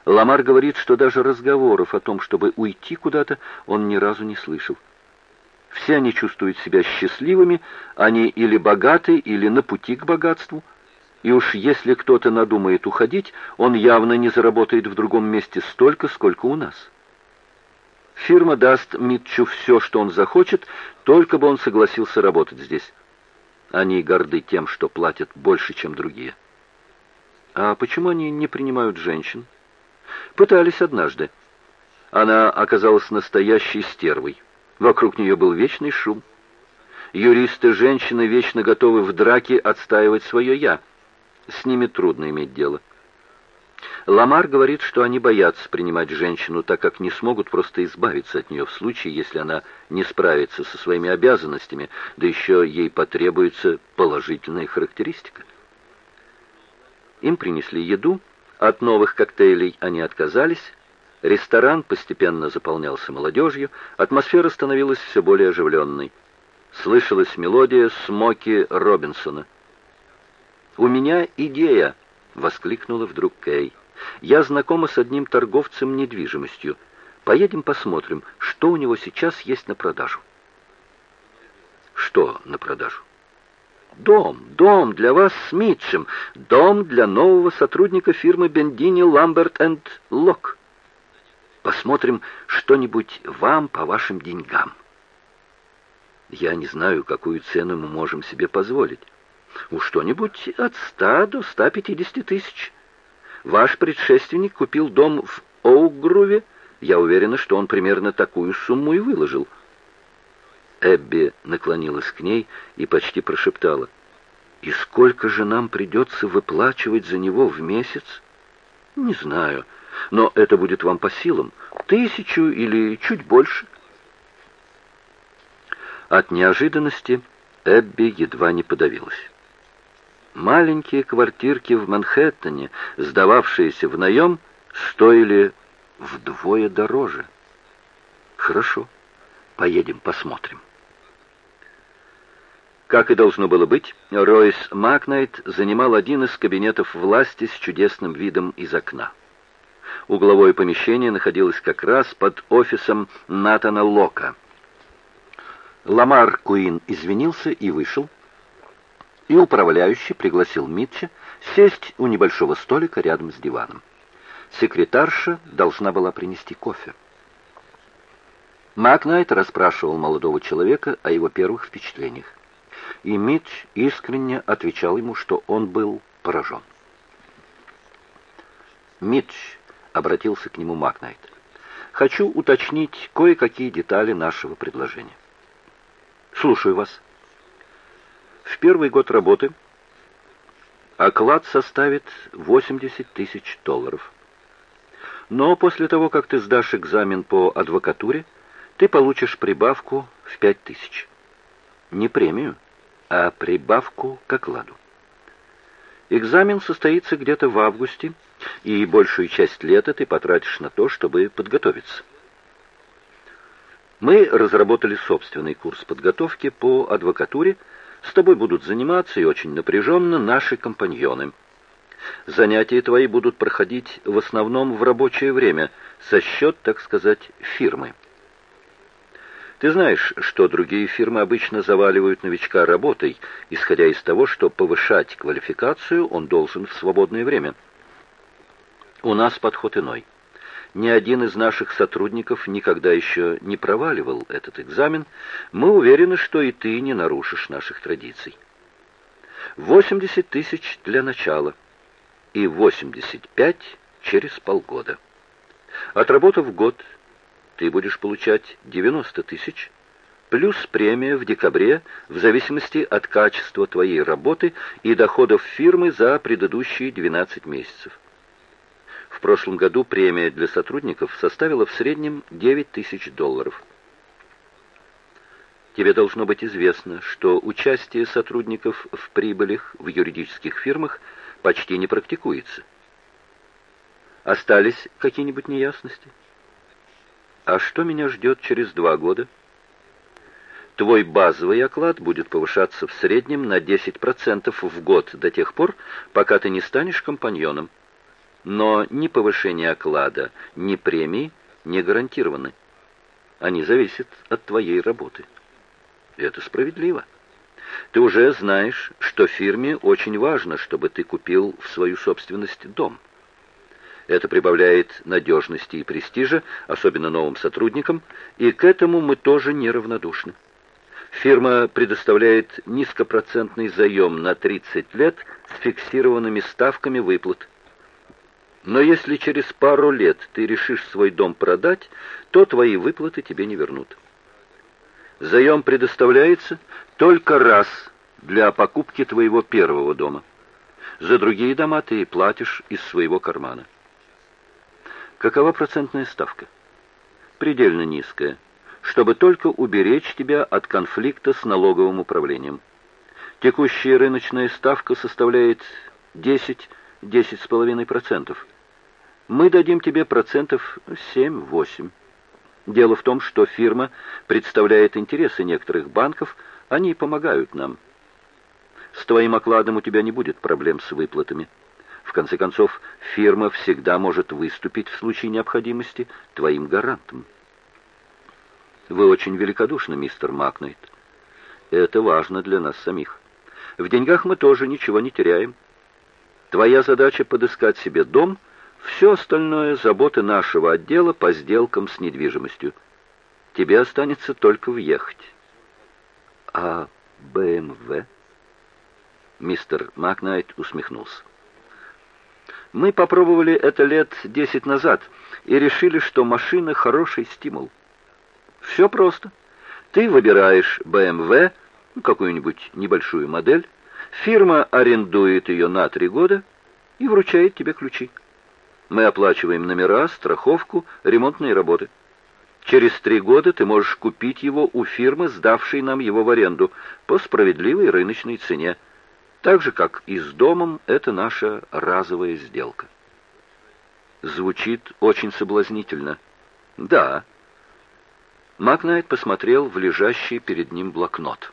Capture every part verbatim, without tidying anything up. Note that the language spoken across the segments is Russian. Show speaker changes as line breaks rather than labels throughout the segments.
Ламар говорит, что даже разговоров о том, чтобы уйти куда-то, он ни разу не слышал. Все они чувствуют себя счастливыми, они или богаты, или на пути к богатству. И уж если кто-то надумает уходить, он явно не заработает в другом месте столько, сколько у нас. Фирма даст Митчу все, что он захочет, только бы он согласился работать здесь. Они горды тем, что платят больше, чем другие. А почему они не принимают женщин? Пытались однажды. Она оказалась настоящей стервой. Вокруг нее был вечный шум. Юристы-женщины вечно готовы в драке отстаивать свое «я». С ними трудно иметь дело. Ламар говорит, что они боятся принимать женщину, так как не смогут просто избавиться от нее в случае, если она не справится со своими обязанностями, да еще ей потребуется положительная характеристика. Им принесли еду, от новых коктейлей они отказались, ресторан постепенно заполнялся молодежью, атмосфера становилась все более оживленной. Слышалась мелодия Смоки Робинсона. «У меня идея!» — воскликнула вдруг Кэй. «Я знакома с одним торговцем недвижимостью. Поедем посмотрим, что у него сейчас есть на продажу». «Что на продажу?» «Дом, дом для вас с Митчем, дом для нового сотрудника фирмы Бендини, Ламберт энд Лок. Посмотрим что-нибудь вам по вашим деньгам». «Я не знаю, какую цену мы можем себе позволить. Уж что-нибудь от ста до ста пятидесяти тысяч. Ваш предшественник купил дом в Оук-Грове. Я уверена, что он примерно такую сумму и выложил». Эбби наклонилась к ней и почти прошептала: «И сколько же нам придется выплачивать за него в месяц?» «Не знаю, но это будет вам по силам. Тысячу или чуть больше». От неожиданности Эбби едва не подавилась. Маленькие квартирки в Манхэттене, сдававшиеся в наем, стоили вдвое дороже. «Хорошо, поедем посмотрим». Как и должно было быть, Ройс Макнайт занимал один из кабинетов власти с чудесным видом из окна. Угловое помещение находилось как раз под офисом Натана Лока. Ламар Куин извинился и вышел, и управляющий пригласил Митча сесть у небольшого столика рядом с диваном. Секретарша должна была принести кофе. Макнайт расспрашивал молодого человека о его первых впечатлениях, и Митч искренне отвечал ему, что он был поражен. «Митч», — обратился к нему Макнайт, — «хочу уточнить кое-какие детали нашего предложения». «Слушаю вас». «В первый год работы оклад составит восемьдесят тысяч долларов. Но после того, как ты сдашь экзамен по адвокатуре, ты получишь прибавку в пять тысяч. Не премию, а прибавку к окладу. Экзамен состоится где-то в августе, и большую часть лета ты потратишь на то, чтобы подготовиться. Мы разработали собственный курс подготовки по адвокатуре. С тобой будут заниматься и очень напряженно наши компаньоны. Занятия твои будут проходить в основном в рабочее время, со счет, так сказать, фирмы. Ты знаешь, что другие фирмы обычно заваливают новичка работой, исходя из того, что повышать квалификацию он должен в свободное время. У нас подход иной. Ни один из наших сотрудников никогда еще не проваливал этот экзамен. Мы уверены, что и ты не нарушишь наших традиций. восемьдесят тысяч для начала и восемьдесят пять через полгода. Отработав год, ты будешь получать девяносто тысяч, плюс премия в декабре в зависимости от качества твоей работы и доходов фирмы за предыдущие двенадцать месяцев. В прошлом году премия для сотрудников составила в среднем девять тысяч долларов. Тебе должно быть известно, что участие сотрудников в прибылях в юридических фирмах почти не практикуется. Остались какие-нибудь неясности? А что меня ждет через два года? Твой базовый оклад будет повышаться в среднем на десять процентов в год до тех пор, пока ты не станешь компаньоном. Но ни повышение оклада, ни премии не гарантированы. Они зависят от твоей работы. Это справедливо. Ты уже знаешь, что фирме очень важно, чтобы ты купил в свою собственность дом. Это прибавляет надежности и престижа, особенно новым сотрудникам, и к этому мы тоже неравнодушны. Фирма предоставляет низкопроцентный заем на тридцать лет с фиксированными ставками выплат. Но если через пару лет ты решишь свой дом продать, то твои выплаты тебе не вернут. Заем предоставляется только раз для покупки твоего первого дома. За другие дома ты платишь из своего кармана. Какова процентная ставка? Предельно низкая, чтобы только уберечь тебя от конфликта с налоговым управлением. Текущая рыночная ставка составляет десять-десять с половиной процентов. Мы дадим тебе процентов семь-восемь. Дело в том, что фирма представляет интересы некоторых банков, они помогают нам. С твоим окладом у тебя не будет проблем с выплатами. В конце концов, фирма всегда может выступить в случае необходимости твоим гарантом. Вы очень великодушны, мистер Макнайт. Это важно для нас самих. В деньгах мы тоже ничего не теряем. Твоя задача — подыскать себе дом, все остальное — заботы нашего отдела по сделкам с недвижимостью. Тебе останется только въехать. А бэ эм вэ? Мистер Макнайт усмехнулся. Мы попробовали это лет десять назад и решили, что машина — хороший стимул. Все просто. Ты выбираешь бэ эм вэ, ну, какую-нибудь небольшую модель, фирма арендует ее на три года и вручает тебе ключи. Мы оплачиваем номера, страховку, ремонтные работы. Через три года ты можешь купить его у фирмы, сдавшей нам его в аренду, по справедливой рыночной цене. Так же, как и с домом, это наша разовая сделка. Звучит очень соблазнительно. Да. Макнайт посмотрел в лежащий перед ним блокнот.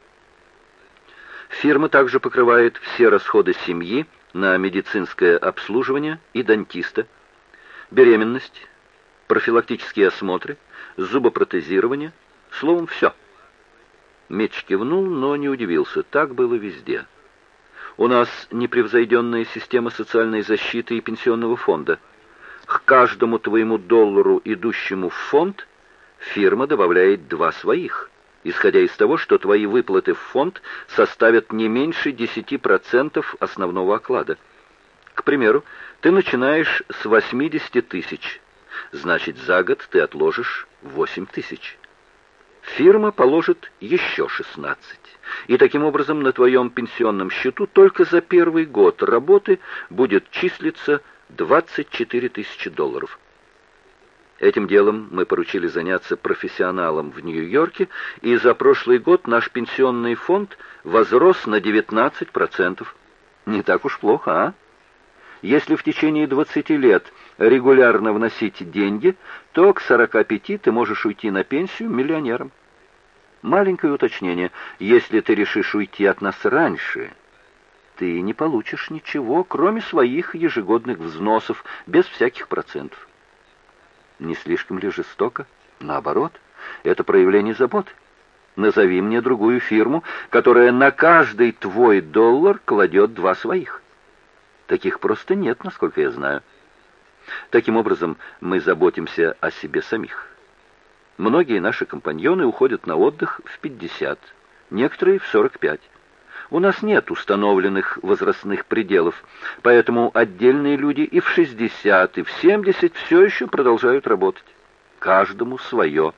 Фирма также покрывает все расходы семьи на медицинское обслуживание и дантиста, беременность, профилактические осмотры, зубопротезирование, словом, все. Митч кивнул, но не удивился. Так было везде. У нас непревзойденная система социальной защиты и пенсионного фонда. К каждому твоему доллару, идущему в фонд, фирма добавляет два своих, исходя из того, что твои выплаты в фонд составят не меньше десяти процентов основного оклада. К примеру, ты начинаешь с восьмидесяти тысяч, значит, за год ты отложишь восемь тысяч. Фирма положит еще шестнадцать. И таким образом на твоем пенсионном счету только за первый год работы будет числиться двадцать четыре тысячи долларов. Этим делом мы поручили заняться профессионалам в Нью-Йорке, и за прошлый год наш пенсионный фонд возрос на девятнадцать процентов. Не так уж плохо, а? Если в течение двадцати лет регулярно вносить деньги, то к сорока пяти ты можешь уйти на пенсию миллионером. Маленькое уточнение. Если ты решишь уйти от нас раньше, ты не получишь ничего, кроме своих ежегодных взносов, без всяких процентов. Не слишком ли жестоко? Наоборот, это проявление заботы. Назови мне другую фирму, которая на каждый твой доллар кладет два своих. Таких просто нет, насколько я знаю. Таким образом, мы заботимся о себе самих. Многие наши компаньоны уходят на отдых в пятьдесят, некоторые в сорок пять. У нас нет установленных возрастных пределов, поэтому отдельные люди и в шестьдесят, и в семьдесят все еще продолжают работать. Каждому свое.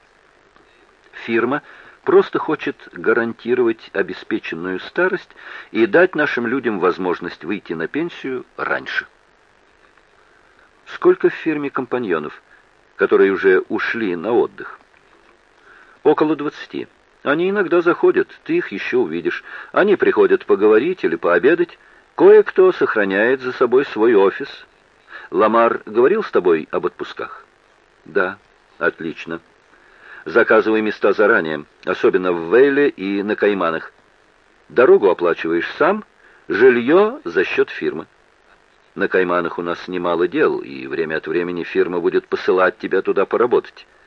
Фирма просто хочет гарантировать обеспеченную старость и дать нашим людям возможность выйти на пенсию раньше. Сколько в фирме компаньонов, которые уже ушли на отдых? Около двадцати. Они иногда заходят, ты их еще увидишь. Они приходят поговорить или пообедать. Кое-кто сохраняет за собой свой офис. Ламар говорил с тобой об отпусках? Да, отлично. Заказывай места заранее, особенно в Вейле и на Кайманах. Дорогу оплачиваешь сам, жилье за счет фирмы. На Кайманах у нас немало дел, и время от времени фирма будет посылать тебя туда поработать.